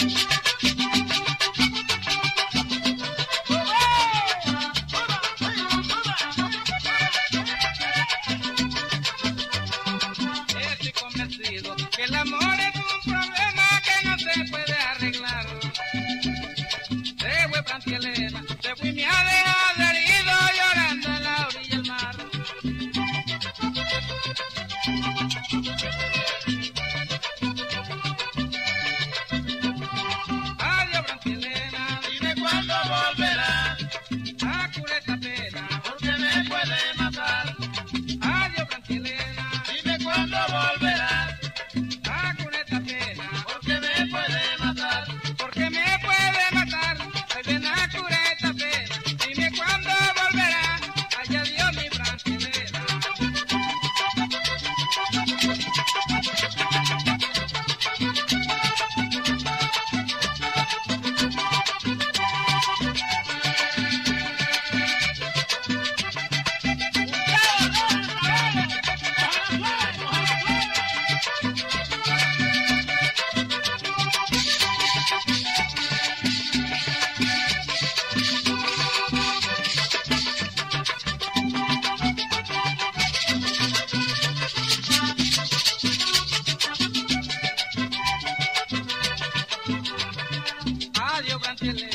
Estoy convencido que el amor es un problema que no se puede arreglar. Se fue Francia Elena, se fue y me ha dejado herido llorando en la orilla del mar. Adiós Francia Elena, Dime cuándo volverás, a curar esta pena. porque me puede matar. Adiós Francia Elena, Dime cuándo volverás, a curar esta pena. porque me puede matar. Porque me puede matar, hoy ven a curar esta pena. Dime cuándo volverá, ay adiós mi Francia Elena. Adiós Francia Elena.